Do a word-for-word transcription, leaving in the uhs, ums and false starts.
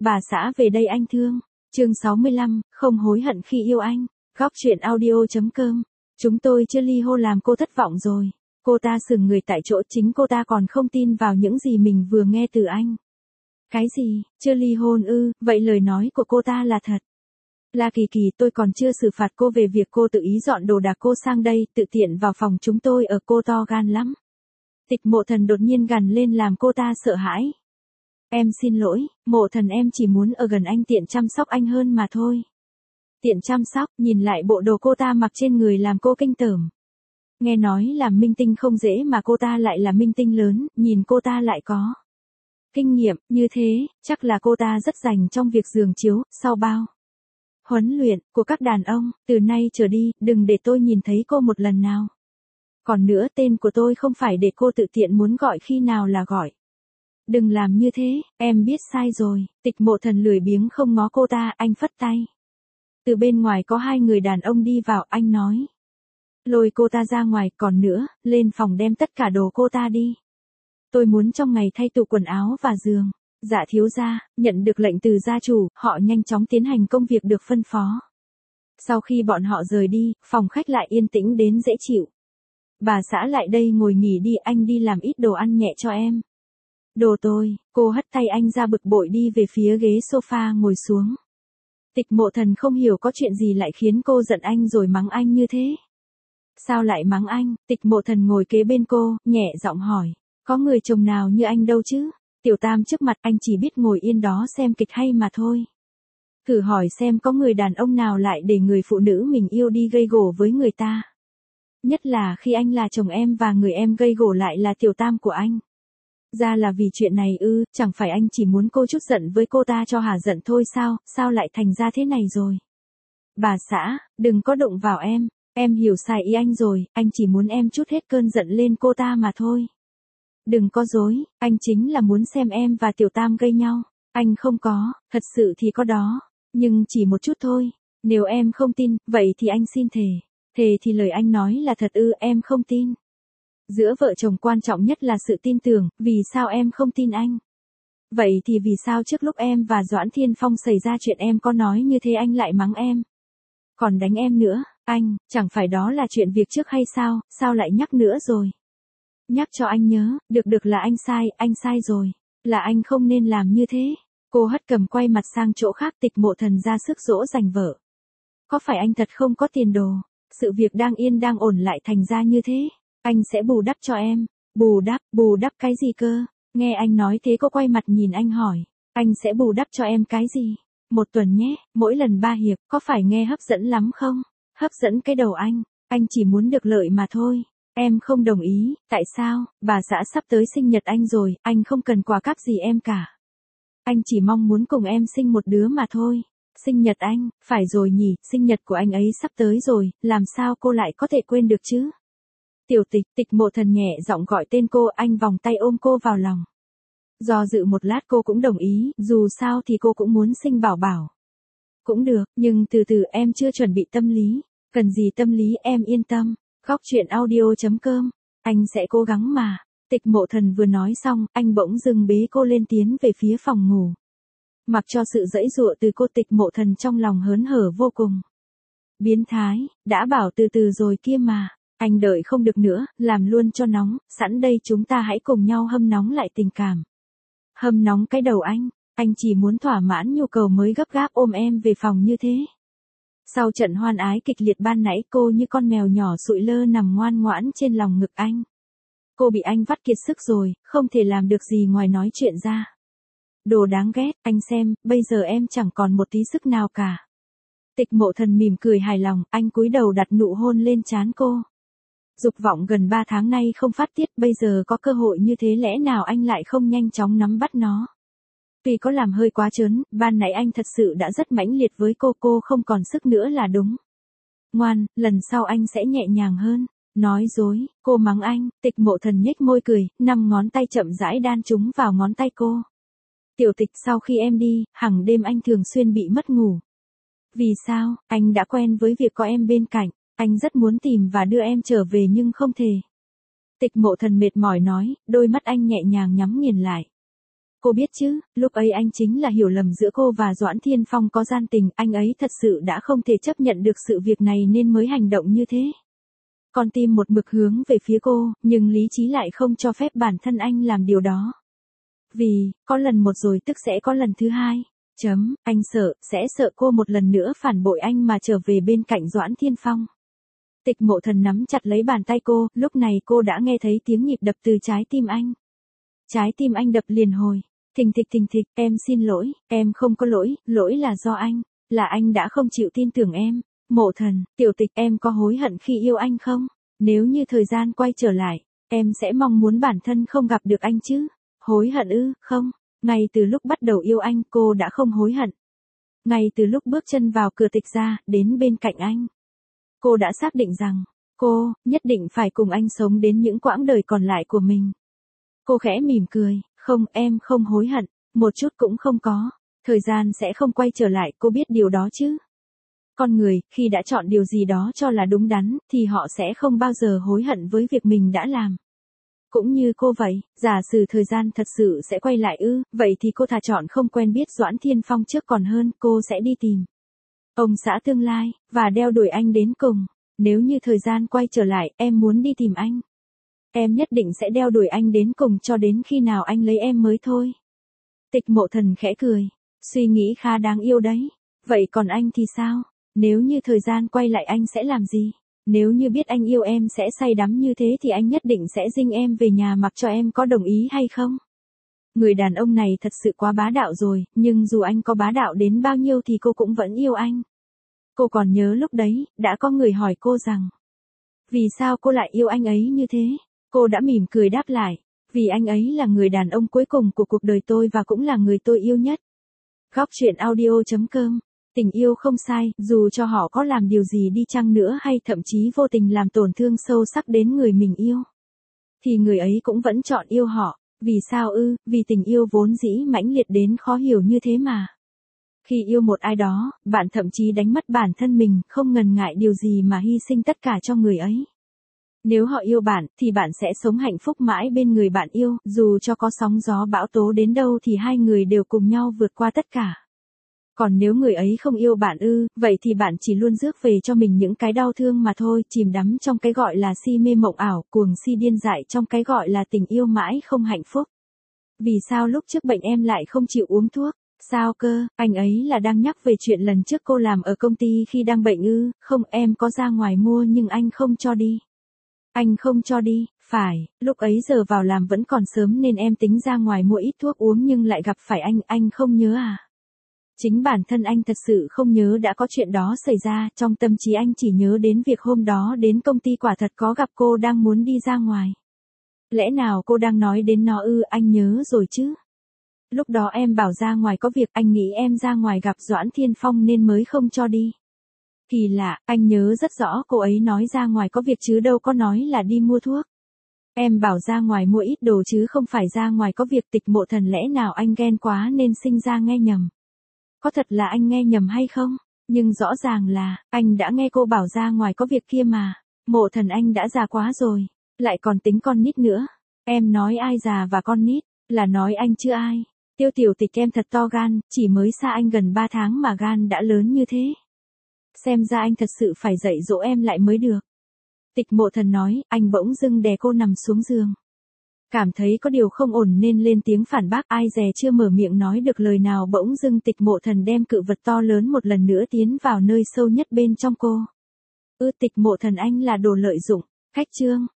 bà xã về đây anh thương. Chương sáu mươi lăm, không hối hận khi yêu anh. Góc truyện audio.com. Chúng tôi chưa ly hôn làm cô thất vọng rồi. Cô ta sững người tại chỗ, chính cô ta còn không tin vào những gì mình vừa nghe từ anh. Cái gì, chưa ly hôn ư, vậy lời nói của cô ta là thật. La Kỳ Kỳ, tôi còn chưa xử phạt cô về việc cô tự ý dọn đồ đạc cô sang đây, tự tiện vào phòng chúng tôi ở, cô to gan lắm. Tịch Mộ Thần đột nhiên gằn lên làm cô ta sợ hãi. Em xin lỗi, Mộ Thần, em chỉ muốn ở gần anh tiện chăm sóc anh hơn mà thôi. Tiện chăm sóc, nhìn lại bộ đồ cô ta mặc trên người làm cô kinh tởm. Nghe nói làm minh tinh không dễ mà cô ta lại là minh tinh lớn, nhìn cô ta lại có kinh nghiệm, như thế, chắc là cô ta rất rành trong việc giường chiếu, sau bao huấn luyện của các đàn ông, từ nay trở đi, đừng để tôi nhìn thấy cô một lần nào. Còn nữa, tên của tôi không phải để cô tự tiện muốn gọi khi nào là gọi. Đừng làm như thế, em biết sai rồi. Tịch Mộ Thần lười biếng không ngó cô ta, anh phất tay. Từ bên ngoài có hai người đàn ông đi vào, anh nói. Lôi cô ta ra ngoài, còn nữa, lên phòng đem tất cả đồ cô ta đi. Tôi muốn trong ngày thay tủ quần áo và giường. Dạ thiếu gia, nhận được lệnh từ gia chủ, họ nhanh chóng tiến hành công việc được phân phó. Sau khi bọn họ rời đi, phòng khách lại yên tĩnh đến dễ chịu. Bà xã lại đây ngồi nghỉ đi, anh đi làm ít đồ ăn nhẹ cho em. Đồ tôi, cô hất tay anh ra bực bội đi về phía ghế sofa ngồi xuống. Tịch Mộ Thần không hiểu có chuyện gì lại khiến cô giận anh rồi mắng anh như thế. Sao lại mắng anh? Tịch Mộ Thần ngồi kế bên cô, nhẹ giọng hỏi. Có người chồng nào như anh đâu chứ? Tiểu Tam trước mặt anh chỉ biết ngồi yên đó xem kịch hay mà thôi. Thử hỏi xem có người đàn ông nào lại để người phụ nữ mình yêu đi gây gổ với người ta. Nhất là khi anh là chồng em và người em gây gổ lại là Tiểu Tam của anh. Ra là vì chuyện này ư, chẳng phải anh chỉ muốn cô chút giận với cô ta cho hả giận thôi sao, sao lại thành ra thế này rồi. Bà xã, đừng có đụng vào em, em hiểu sai ý anh rồi, anh chỉ muốn em chút hết cơn giận lên cô ta mà thôi. Đừng có dối, anh chính là muốn xem em và Tiểu Tam gây nhau. Anh không có, thật sự thì có đó, nhưng chỉ một chút thôi. Nếu em không tin, vậy thì anh xin thề. Thề thì lời anh nói là thật ư, em không tin. Giữa vợ chồng quan trọng nhất là sự tin tưởng, vì sao em không tin anh? Vậy thì vì sao trước lúc em và Doãn Thiên Phong xảy ra chuyện em có nói như thế anh lại mắng em? Còn đánh em nữa, anh, chẳng phải đó là chuyện việc trước hay sao, sao lại nhắc nữa rồi? Nhắc cho anh nhớ, được được là anh sai, anh sai rồi. Là anh không nên làm như thế. Cô hất cầm quay mặt sang chỗ khác. Tịch Mộ Thần ra sức dỗ dành vợ. Có phải anh thật không có tiền đồ? Sự việc đang yên đang ổn lại thành ra như thế. Anh sẽ bù đắp cho em. Bù đắp, bù đắp cái gì cơ? Nghe anh nói thế cô quay mặt nhìn anh hỏi. Anh sẽ bù đắp cho em cái gì? Một tuần nhé, mỗi lần ba hiệp, có phải nghe hấp dẫn lắm không? Hấp dẫn cái đầu anh. Anh chỉ muốn được lợi mà thôi. Em không đồng ý, tại sao? Bà xã sắp tới sinh nhật anh rồi, anh không cần quà cáp gì em cả. Anh chỉ mong muốn cùng em sinh một đứa mà thôi. Sinh nhật anh, phải rồi nhỉ, sinh nhật của anh ấy sắp tới rồi, làm sao cô lại có thể quên được chứ? Tiểu Tịch, Tịch Mộ Thần nhẹ giọng gọi tên cô, anh vòng tay ôm cô vào lòng. Do dự một lát cô cũng đồng ý, dù sao thì cô cũng muốn sinh bảo bảo. Cũng được, nhưng từ từ em chưa chuẩn bị tâm lý. Cần gì tâm lý em yên tâm. Góc truyện audio.com. Anh sẽ cố gắng mà. Tịch Mộ Thần vừa nói xong, anh bỗng dưng bế cô lên tiến về phía phòng ngủ. Mặc cho sự giãy giụa từ cô, Tịch Mộ Thần trong lòng hớn hở vô cùng. Biến thái, đã bảo từ từ rồi kia mà. Anh đợi không được nữa, làm luôn cho nóng, sẵn đây chúng ta hãy cùng nhau hâm nóng lại tình cảm. Hâm nóng cái đầu anh, anh chỉ muốn thỏa mãn nhu cầu mới gấp gáp ôm em về phòng như thế. Sau trận hoan ái kịch liệt ban nãy cô như con mèo nhỏ sụi lơ nằm ngoan ngoãn trên lòng ngực anh. Cô bị anh vắt kiệt sức rồi, không thể làm được gì ngoài nói chuyện ra. Đồ đáng ghét, anh xem, bây giờ em chẳng còn một tí sức nào cả. Tịch Mộ Thần mỉm cười hài lòng, anh cúi đầu đặt nụ hôn lên trán cô. Dục vọng gần ba tháng nay không phát tiết, bây giờ có cơ hội như thế lẽ nào anh lại không nhanh chóng nắm bắt nó. Tuy có làm hơi quá trớn, ban nãy anh thật sự đã rất mãnh liệt với cô, cô không còn sức nữa là đúng. Ngoan, lần sau anh sẽ nhẹ nhàng hơn. Nói dối, cô mắng anh. Tịch Mộ Thần nhếch môi cười, năm ngón tay chậm rãi đan chúng vào ngón tay cô. Tiểu Tịch, sau khi em đi, hàng đêm anh thường xuyên bị mất ngủ. Vì sao? Anh đã quen với việc có em bên cạnh, anh rất muốn tìm và đưa em trở về nhưng không thể. Tịch Mộ Thần mệt mỏi nói, đôi mắt anh nhẹ nhàng nhắm nghiền lại. Cô biết chứ, lúc ấy anh chính là hiểu lầm giữa cô và Doãn Thiên Phong có gian tình, anh ấy thật sự đã không thể chấp nhận được sự việc này nên mới hành động như thế. Con tim một mực hướng về phía cô, nhưng lý trí lại không cho phép bản thân anh làm điều đó. Vì, có lần một rồi tức sẽ có lần thứ hai. Chấm, anh sợ, sẽ sợ cô một lần nữa phản bội anh mà trở về bên cạnh Doãn Thiên Phong. Tịch Mộ Thần nắm chặt lấy bàn tay cô, lúc này cô đã nghe thấy tiếng nhịp đập từ trái tim anh. Trái tim anh đập liền hồi. Thình thịch thình thịch, em xin lỗi, em không có lỗi, lỗi là do anh, là anh đã không chịu tin tưởng em. Mộ Thần, Tiểu Tịch, em có hối hận khi yêu anh không? Nếu như thời gian quay trở lại, em sẽ mong muốn bản thân không gặp được anh chứ? Hối hận ư? Không, ngay từ lúc bắt đầu yêu anh cô đã không hối hận. Ngay từ lúc bước chân vào cửa Tịch gia, đến bên cạnh anh, cô đã xác định rằng, cô, nhất định phải cùng anh sống đến những quãng đời còn lại của mình. Cô khẽ mỉm cười, không, em không hối hận, một chút cũng không có, thời gian sẽ không quay trở lại, cô biết điều đó chứ. Con người, khi đã chọn điều gì đó cho là đúng đắn, thì họ sẽ không bao giờ hối hận với việc mình đã làm. Cũng như cô vậy, giả sử thời gian thật sự sẽ quay lại ư, vậy thì cô thà chọn không quen biết Doãn Thiên Phong trước còn hơn, cô sẽ đi tìm ông xã tương lai, và đeo đuổi anh đến cùng. Nếu như thời gian quay trở lại, em muốn đi tìm anh. Em nhất định sẽ đeo đuổi anh đến cùng cho đến khi nào anh lấy em mới thôi. Tịch Mộ Thần khẽ cười, suy nghĩ khá đáng yêu đấy. Vậy còn anh thì sao? Nếu như thời gian quay lại anh sẽ làm gì? Nếu như biết anh yêu em sẽ say đắm như thế thì anh nhất định sẽ dinh em về nhà mặc cho em có đồng ý hay không? Người đàn ông này thật sự quá bá đạo rồi, nhưng dù anh có bá đạo đến bao nhiêu thì cô cũng vẫn yêu anh. Cô còn nhớ lúc đấy, đã có người hỏi cô rằng, vì sao cô lại yêu anh ấy như thế? Cô đã mỉm cười đáp lại, vì anh ấy là người đàn ông cuối cùng của cuộc đời tôi và cũng là người tôi yêu nhất. Góc truyện audio chấm com. Tình yêu không sai, dù cho họ có làm điều gì đi chăng nữa hay thậm chí vô tình làm tổn thương sâu sắc đến người mình yêu, thì người ấy cũng vẫn chọn yêu họ. Vì sao ư? Vì tình yêu vốn dĩ mãnh liệt đến khó hiểu như thế mà. Khi yêu một ai đó, bạn thậm chí đánh mất bản thân mình, không ngần ngại điều gì mà hy sinh tất cả cho người ấy. Nếu họ yêu bạn, thì bạn sẽ sống hạnh phúc mãi bên người bạn yêu, dù cho có sóng gió bão tố đến đâu thì hai người đều cùng nhau vượt qua tất cả. Còn nếu người ấy không yêu bạn ư, vậy thì bạn chỉ luôn rước về cho mình những cái đau thương mà thôi, chìm đắm trong cái gọi là si mê mộng ảo, cuồng si điên dại trong cái gọi là tình yêu mãi không hạnh phúc. Vì sao lúc trước bệnh em lại không chịu uống thuốc? Sao cơ, anh ấy là đang nhắc về chuyện lần trước cô làm ở công ty khi đang bệnh ư? Không, em có ra ngoài mua nhưng anh không cho đi. Anh không cho đi, phải, lúc ấy giờ vào làm vẫn còn sớm nên em tính ra ngoài mua ít thuốc uống nhưng lại gặp phải anh, anh không nhớ à? Chính bản thân anh thật sự không nhớ đã có chuyện đó xảy ra, trong tâm trí anh chỉ nhớ đến việc hôm đó đến công ty quả thật có gặp cô đang muốn đi ra ngoài. Lẽ nào cô đang nói đến nó ư? Anh nhớ rồi chứ. Lúc đó em bảo ra ngoài có việc, anh nghĩ em ra ngoài gặp Doãn Thiên Phong nên mới không cho đi. Kỳ lạ, anh nhớ rất rõ cô ấy nói ra ngoài có việc chứ đâu có nói là đi mua thuốc. Em bảo ra ngoài mua ít đồ chứ không phải ra ngoài có việc. Tịch Mộ Thần, lẽ nào anh ghen quá nên sinh ra nghe nhầm? Có thật là anh nghe nhầm hay không? Nhưng rõ ràng là, anh đã nghe cô bảo ra ngoài có việc kia mà. Mộ Thần, anh đã già quá rồi, lại còn tính con nít nữa. Em nói ai già và con nít, là nói anh chứ ai. Tiêu Tiểu Tịch, em thật to gan, chỉ mới xa anh gần ba tháng mà gan đã lớn như thế. Xem ra anh thật sự phải dạy dỗ em lại mới được. Tịch Mộ Thần nói, anh bỗng dưng đè cô nằm xuống giường. Cảm thấy có điều không ổn nên lên tiếng phản bác, ai dè chưa mở miệng nói được lời nào bỗng dưng Tịch Mộ Thần đem cự vật to lớn một lần nữa tiến vào nơi sâu nhất bên trong cô. Ư, Tịch Mộ Thần, anh là đồ lợi dụng. Khách chương.